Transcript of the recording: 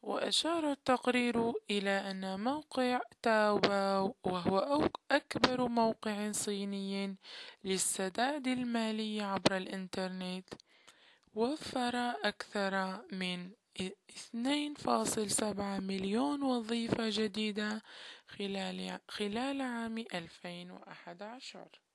وأشار التقرير إلى أن موقع تاوباو وهو أكبر موقع صيني للسداد المالي عبر الإنترنت وفر أكثر من 2.7 مليون وظيفة جديدة خلال عام 2011.